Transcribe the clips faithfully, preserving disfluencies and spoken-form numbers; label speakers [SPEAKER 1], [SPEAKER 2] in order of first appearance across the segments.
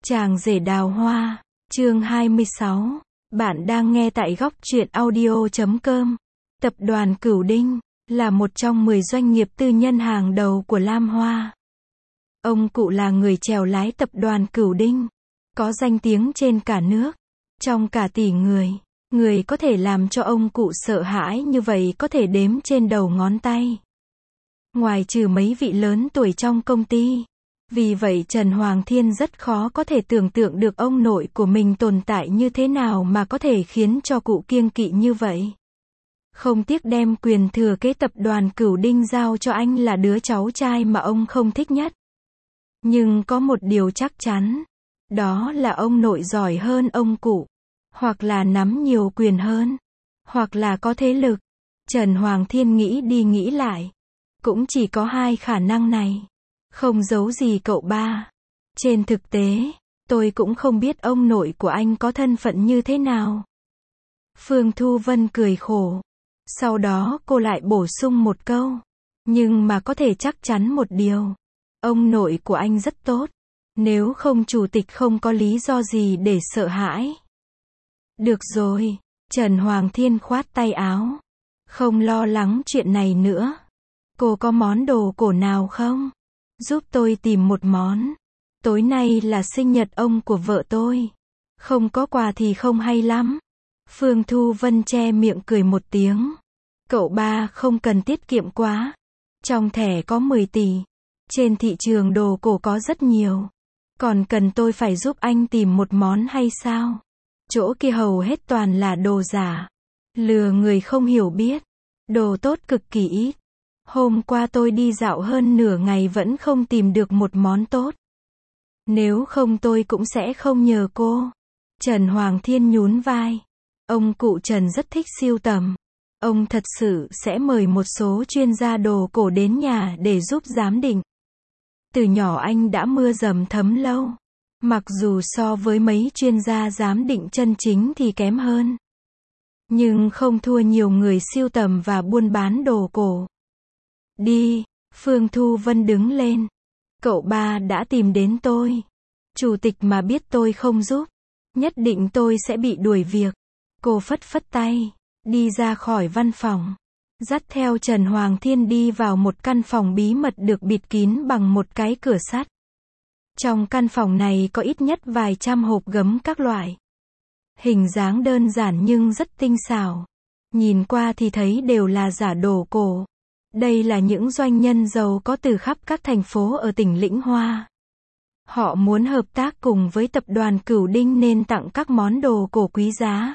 [SPEAKER 1] Chàng rể đào hoa, chương hai mươi sáu. Bạn đang nghe tại góc truyện audio chấm com. Tập đoàn Cửu Đinh là một trong mười doanh nghiệp tư nhân hàng đầu của Lam Hoa. Ông cụ là người chèo lái tập đoàn Cửu Đinh, có danh tiếng trên cả nước. Trong cả tỷ người, người có thể làm cho ông cụ sợ hãi như vậy có thể đếm trên đầu ngón tay. Ngoài trừ mấy vị lớn tuổi trong công ty. Vì vậy Trần Hoàng Thiên rất khó có thể tưởng tượng được ông nội của mình tồn tại như thế nào mà có thể khiến cho cụ kiêng kỵ như vậy. Không tiếc đem quyền thừa kế tập đoàn Cửu Đinh giao cho anh là đứa cháu trai mà ông không thích nhất. Nhưng có một điều chắc chắn, đó là ông nội giỏi hơn ông cụ, hoặc là nắm nhiều quyền hơn, hoặc là có thế lực. Trần Hoàng Thiên nghĩ đi nghĩ lại, cũng chỉ có hai khả năng này. Không giấu gì cậu ba. Trên thực tế, tôi cũng không biết ông nội của anh có thân phận như thế nào. Phương Thu Vân cười khổ. Sau đó cô lại bổ sung một câu. Nhưng mà có thể chắc chắn một điều. Ông nội của anh rất tốt. Nếu không chủ tịch không có lý do gì để sợ hãi. Được rồi. Trần Hoàng Thiên khoát tay áo. Không lo lắng chuyện này nữa. Cô có món đồ cổ nào không? Giúp tôi tìm một món. Tối nay là sinh nhật ông của vợ tôi. Không có quà thì không hay lắm. Phương Thu Vân che miệng cười một tiếng. Cậu ba không cần tiết kiệm quá. Trong thẻ có mười tỷ. Trên thị trường đồ cổ có rất nhiều. Còn cần tôi phải giúp anh tìm một món hay sao? Chỗ kia hầu hết toàn là đồ giả. Lừa người không hiểu biết. Đồ tốt cực kỳ ít. Hôm qua tôi đi dạo hơn nửa ngày vẫn không tìm được một món tốt. Nếu không tôi cũng sẽ không nhờ cô. Trần Hoàng Thiên nhún vai. Ông cụ Trần rất thích sưu tầm. Ông thật sự sẽ mời một số chuyên gia đồ cổ đến nhà để giúp giám định. Từ nhỏ anh đã mưa dầm thấm lâu. Mặc dù so với mấy chuyên gia giám định chân chính thì kém hơn. Nhưng không thua nhiều người sưu tầm và buôn bán đồ cổ. Đi, Phương Thu Vân đứng lên. Cậu ba đã tìm đến tôi. Chủ tịch mà biết tôi không giúp, nhất định tôi sẽ bị đuổi việc. Cô phất phất tay, đi ra khỏi văn phòng. Dắt theo Trần Hoàng Thiên đi vào một căn phòng bí mật được bịt kín bằng một cái cửa sắt. Trong căn phòng này có ít nhất vài trăm hộp gấm các loại. Hình dáng đơn giản nhưng rất tinh xảo. Nhìn qua thì thấy đều là giả đồ cổ. Đây là những doanh nhân giàu có từ khắp các thành phố ở tỉnh Lĩnh Hoa. Họ muốn hợp tác cùng với tập đoàn Cửu Đinh nên tặng các món đồ cổ quý giá.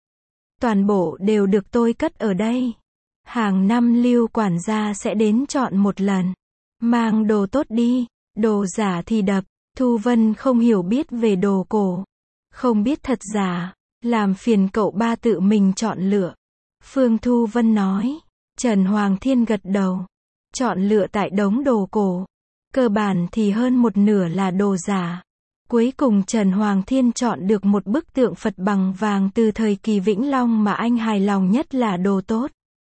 [SPEAKER 1] Toàn bộ đều được tôi cất ở đây. Hàng năm Lưu quản gia sẽ đến chọn một lần. Mang đồ tốt đi, đồ giả thì đập. Thu Vân không hiểu biết về đồ cổ. Không biết thật giả, làm phiền cậu ba tự mình chọn lựa. Phương Thu Vân nói. Trần Hoàng Thiên gật đầu. Chọn lựa tại đống đồ cổ. Cơ bản thì hơn một nửa là đồ giả. Cuối cùng Trần Hoàng Thiên chọn được một bức tượng Phật bằng vàng từ thời kỳ Vĩnh Long mà anh hài lòng nhất là đồ tốt.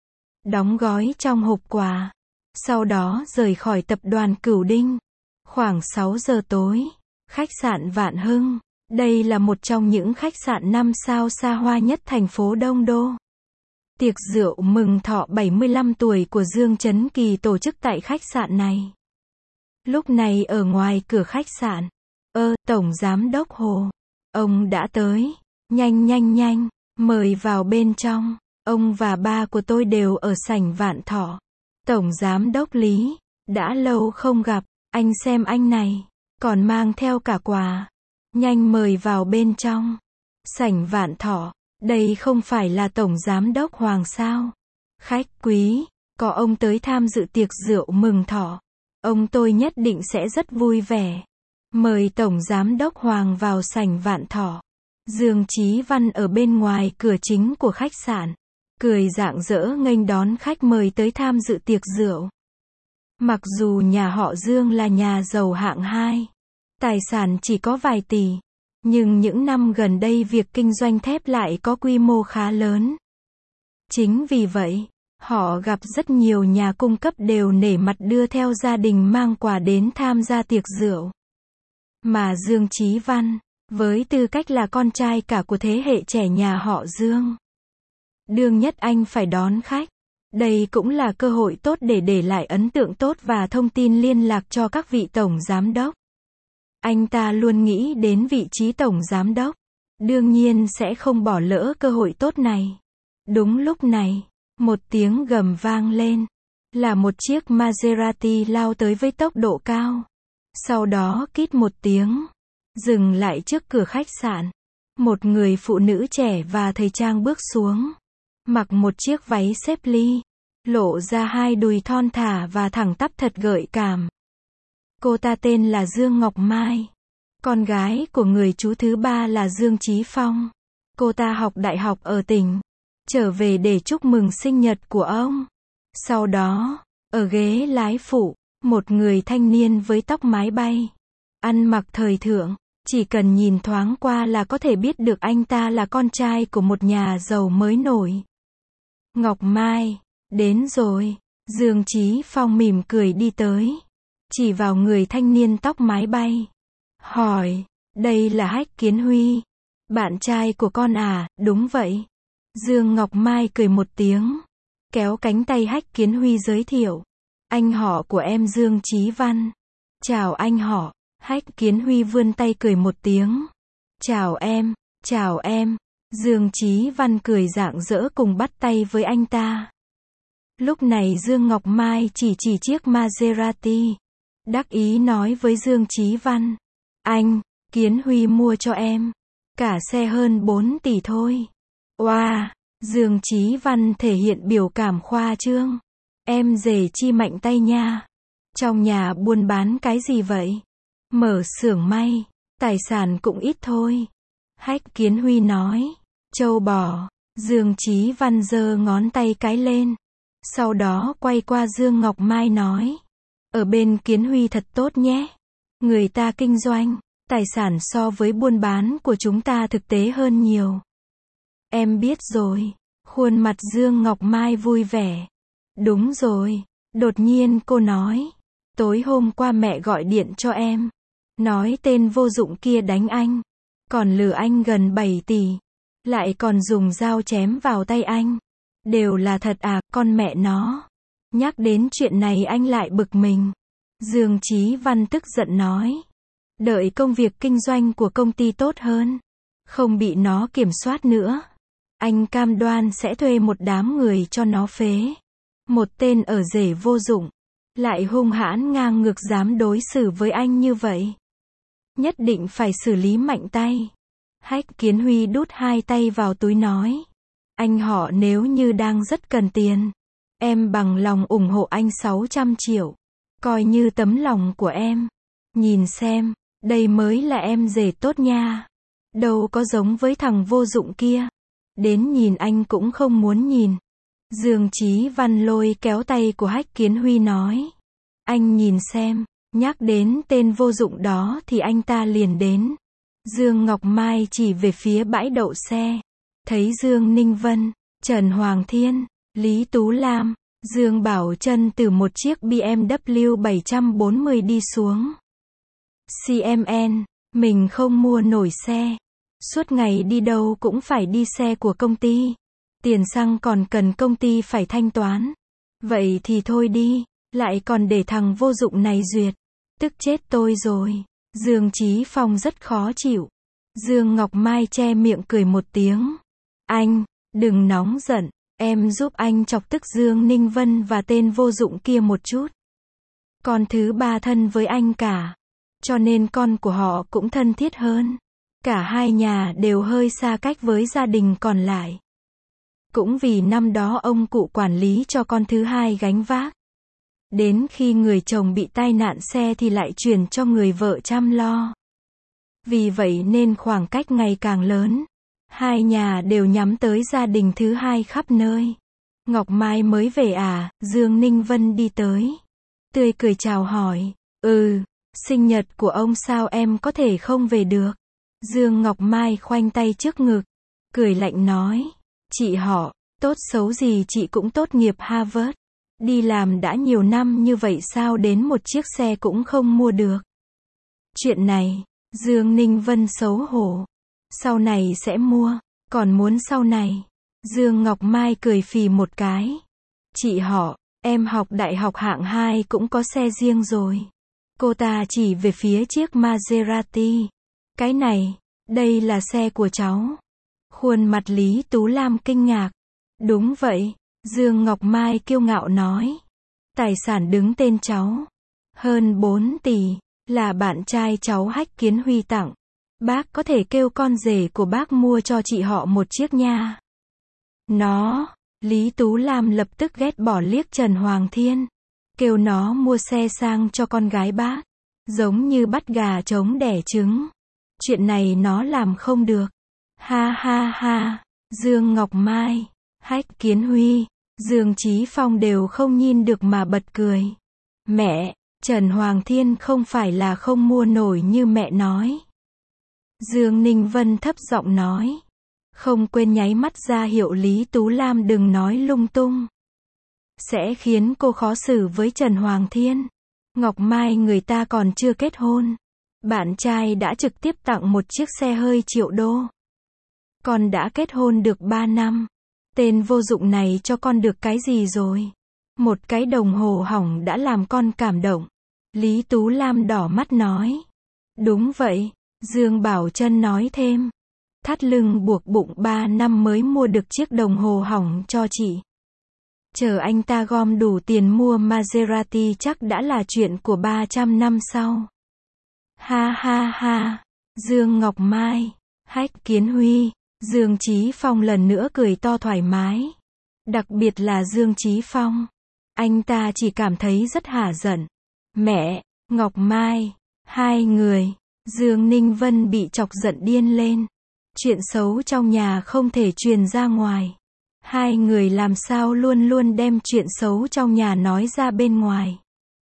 [SPEAKER 1] Đóng gói trong hộp quà. Sau đó rời khỏi tập đoàn Cửu Đinh. Khoảng sáu giờ tối. Khách sạn Vạn Hưng. Đây là một trong những khách sạn năm sao xa hoa nhất thành phố Đông Đô. Tiệc rượu mừng thọ bảy mươi lăm tuổi của Dương Chấn Kỳ tổ chức tại khách sạn này. Lúc này ở ngoài cửa khách sạn, ơ, Tổng Giám Đốc Hồ, ông đã tới, nhanh nhanh nhanh, mời vào bên trong, ông và ba của tôi đều ở sảnh Vạn Thọ. Tổng Giám Đốc Lý, đã lâu không gặp, anh xem anh này, còn mang theo cả quà, nhanh mời vào bên trong, sảnh Vạn Thọ. Đây không phải là Tổng Giám Đốc Hoàng sao? Khách quý, có ông tới tham dự tiệc rượu mừng thọ. Ông tôi nhất định sẽ rất vui vẻ. Mời Tổng Giám Đốc Hoàng vào sảnh Vạn Thọ. Dương Chí Văn ở bên ngoài cửa chính của khách sạn. Cười rạng rỡ nghênh đón khách mời tới tham dự tiệc rượu. Mặc dù nhà họ Dương là nhà giàu hạng hai. Tài sản chỉ có vài tỷ. Nhưng những năm gần đây việc kinh doanh thép lại có quy mô khá lớn. Chính vì vậy, họ gặp rất nhiều nhà cung cấp đều nể mặt đưa theo gia đình mang quà đến tham gia tiệc rượu. Mà Dương Chí Văn, với tư cách là con trai cả của thế hệ trẻ nhà họ Dương, đương nhất anh phải đón khách. Đây cũng là cơ hội tốt để để lại ấn tượng tốt và thông tin liên lạc cho các vị tổng giám đốc. Anh ta luôn nghĩ đến vị trí tổng giám đốc, đương nhiên sẽ không bỏ lỡ cơ hội tốt này. Đúng lúc này, một tiếng gầm vang lên, là một chiếc Maserati lao tới với tốc độ cao. Sau đó kít một tiếng, dừng lại trước cửa khách sạn. Một người phụ nữ trẻ và thời trang bước xuống, mặc một chiếc váy xếp ly, lộ ra hai đùi thon thả và thẳng tắp thật gợi cảm. Cô ta tên là Dương Ngọc Mai, con gái của người chú thứ ba là Dương Chí Phong. Cô ta học đại học ở tỉnh, trở về để chúc mừng sinh nhật của ông. Sau đó, ở ghế lái phụ, một người thanh niên với tóc mái bay, ăn mặc thời thượng, chỉ cần nhìn thoáng qua là có thể biết được anh ta là con trai của một nhà giàu mới nổi. Ngọc Mai, đến rồi. Dương Chí Phong mỉm cười đi tới, chỉ vào người thanh niên tóc mái bay, hỏi, đây là Hách Kiến Huy, bạn trai của con à? Đúng vậy. Dương Ngọc Mai cười một tiếng, kéo cánh tay Hách Kiến Huy giới thiệu, anh họ của em Dương Chí Văn. Chào anh họ. Hách Kiến Huy vươn tay cười một tiếng, chào em, chào em. Dương Chí Văn cười rạng rỡ cùng bắt tay với anh ta. Lúc này Dương Ngọc Mai chỉ chỉ chiếc Maserati, đắc ý nói với Dương Chí Văn, anh, Kiến Huy mua cho em, cả xe hơn bốn tỷ thôi. Oa, wow. Dương Chí Văn thể hiện biểu cảm khoa trương, em rể chi mạnh tay nha. Trong nhà buôn bán cái gì vậy? Mở xưởng may, tài sản cũng ít thôi. Hách Kiến Huy nói, trâu bò. Dương Chí Văn giơ ngón tay cái lên, sau đó quay qua Dương Ngọc Mai nói, ở bên Kiến Huy thật tốt nhé. Người ta kinh doanh, tài sản so với buôn bán của chúng ta thực tế hơn nhiều. Em biết rồi. Khuôn mặt Dương Ngọc Mai vui vẻ. Đúng rồi. Đột nhiên cô nói, tối hôm qua mẹ gọi điện cho em, nói tên vô dụng kia đánh anh, còn lừa anh gần bảy tỷ, lại còn dùng dao chém vào tay anh. Đều là thật à? Con mẹ nó. Nhắc đến chuyện này anh lại bực mình. Dương Chí Văn tức giận nói, đợi công việc kinh doanh của công ty tốt hơn, không bị nó kiểm soát nữa, anh cam đoan sẽ thuê một đám người cho nó phế. Một tên ở rể vô dụng, lại hung hãn ngang ngược dám đối xử với anh như vậy. Nhất định phải xử lý mạnh tay. Hách Kiến Huy đút hai tay vào túi nói, anh họ nếu như đang rất cần tiền, em bằng lòng ủng hộ anh sáu trăm triệu. Coi như tấm lòng của em. Nhìn xem, đây mới là em rể tốt nha. Đâu có giống với thằng vô dụng kia. Đến nhìn anh cũng không muốn nhìn. Dương Chí Văn lôi kéo tay của Hách Kiến Huy nói, anh nhìn xem, nhắc đến tên vô dụng đó thì anh ta liền đến. Dương Ngọc Mai chỉ về phía bãi đậu xe, thấy Dương Ninh Vân, Trần Hoàng Thiên, Lý Tú Lam, Dương Bảo Trân từ một chiếc B M W bảy trăm bốn mươi đi xuống. xê em en, mình không mua nổi xe. Suốt ngày đi đâu cũng phải đi xe của công ty. Tiền xăng còn cần công ty phải thanh toán. Vậy thì thôi đi, lại còn để thằng vô dụng này duyệt. Tức chết tôi rồi. Dương Chí Phong rất khó chịu. Dương Ngọc Mai che miệng cười một tiếng. Anh, đừng nóng giận. Em giúp anh chọc tức Dương Ninh Vân và tên vô dụng kia một chút. Con thứ ba thân với anh cả, cho nên con của họ cũng thân thiết hơn. Cả hai nhà đều hơi xa cách với gia đình còn lại. Cũng vì năm đó ông cụ quản lý cho con thứ hai gánh vác. Đến khi người chồng bị tai nạn xe thì lại chuyển cho người vợ chăm lo. Vì vậy nên khoảng cách ngày càng lớn. Hai nhà đều nhắm tới gia đình thứ hai khắp nơi. Ngọc Mai mới về à? Dương Ninh Vân đi tới, tươi cười chào hỏi. Ừ, sinh nhật của ông sao em có thể không về được? Dương Ngọc Mai khoanh tay trước ngực, cười lạnh nói. Chị họ, tốt xấu gì chị cũng tốt nghiệp Harvard. Đi làm đã nhiều năm như vậy sao đến một chiếc xe cũng không mua được? Chuyện này, Dương Ninh Vân xấu hổ. Sau này sẽ mua, còn muốn sau này. Dương Ngọc Mai cười phì một cái. Chị họ, em học đại học hạng hai cũng có xe riêng rồi. Cô ta chỉ về phía chiếc Maserati. Cái này, đây là xe của cháu. Khuôn mặt Lý Tú Lam kinh ngạc. Đúng vậy, Dương Ngọc Mai kiêu ngạo nói. Tài sản đứng tên cháu. Hơn bốn tỷ, là bạn trai cháu Hách Kiến Huy tặng. Bác có thể kêu con rể của bác mua cho chị họ một chiếc nha. Nó, Lý Tú Lam lập tức ghét bỏ liếc Trần Hoàng Thiên. Kêu nó mua xe sang cho con gái bác. Giống như bắt gà trống đẻ trứng. Chuyện này nó làm không được. Ha ha ha, Dương Ngọc Mai, Hách Kiến Huy, Dương Chí Phong đều không nhìn được mà bật cười. Mẹ, Trần Hoàng Thiên không phải là không mua nổi như mẹ nói. Dương Ninh Vân thấp giọng nói. Không quên nháy mắt ra hiệu Lý Tú Lam đừng nói lung tung. Sẽ khiến cô khó xử với Trần Hoàng Thiên. Ngọc Mai người ta còn chưa kết hôn. Bạn trai đã trực tiếp tặng một chiếc xe hơi triệu đô. Con đã kết hôn được ba năm. Tên vô dụng này cho con được cái gì rồi? Một cái đồng hồ hỏng đã làm con cảm động. Lý Tú Lam đỏ mắt nói. Đúng vậy, Dương Bảo Trân nói thêm. Thắt lưng buộc bụng ba năm mới mua được chiếc đồng hồ hỏng cho chị. Chờ anh ta gom đủ tiền mua Maserati chắc đã là chuyện của ba trăm năm sau. Ha ha ha, Dương Ngọc Mai, Hách Kiến Huy, Dương Chí Phong lần nữa cười to thoải mái. Đặc biệt là Dương Chí Phong. Anh ta chỉ cảm thấy rất hả giận. Mẹ, Ngọc Mai, hai người, Dương Ninh Vân bị chọc giận điên lên. Chuyện xấu trong nhà không thể truyền ra ngoài. Hai người làm sao luôn luôn đem chuyện xấu trong nhà nói ra bên ngoài.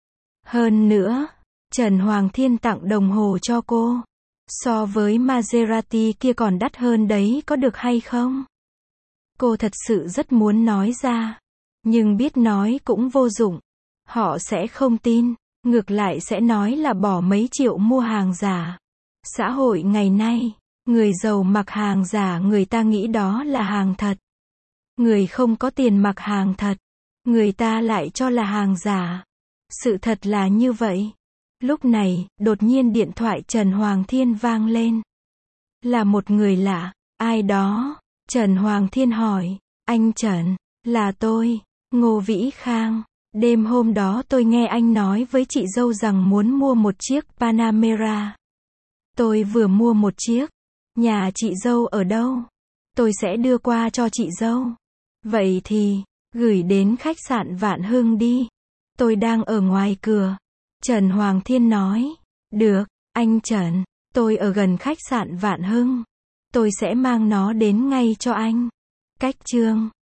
[SPEAKER 1] Hơn nữa, Trần Hoàng Thiên tặng đồng hồ cho cô. So với Maserati kia còn đắt hơn đấy có được hay không? Cô thật sự rất muốn nói ra. Nhưng biết nói cũng vô dụng. Họ sẽ không tin. Ngược lại sẽ nói là bỏ mấy triệu mua hàng giả. Xã hội ngày nay, người giàu mặc hàng giả người ta nghĩ đó là hàng thật. Người không có tiền mặc hàng thật, người ta lại cho là hàng giả. Sự thật là như vậy. Lúc này, đột nhiên điện thoại Trần Hoàng Thiên vang lên. Là một người lạ, ai đó? Trần Hoàng Thiên hỏi. Anh Trần, là tôi, Ngô Vĩ Khang. Đêm hôm đó tôi nghe anh nói với chị dâu rằng muốn mua một chiếc Panamera. Tôi vừa mua một chiếc. Nhà chị dâu ở đâu? Tôi sẽ đưa qua cho chị dâu. Vậy thì, gửi đến khách sạn Vạn Hưng đi. Tôi đang ở ngoài cửa. Trần Hoàng Thiên nói. Được, anh Trần, tôi ở gần khách sạn Vạn Hưng. Tôi sẽ mang nó đến ngay cho anh. Cách chương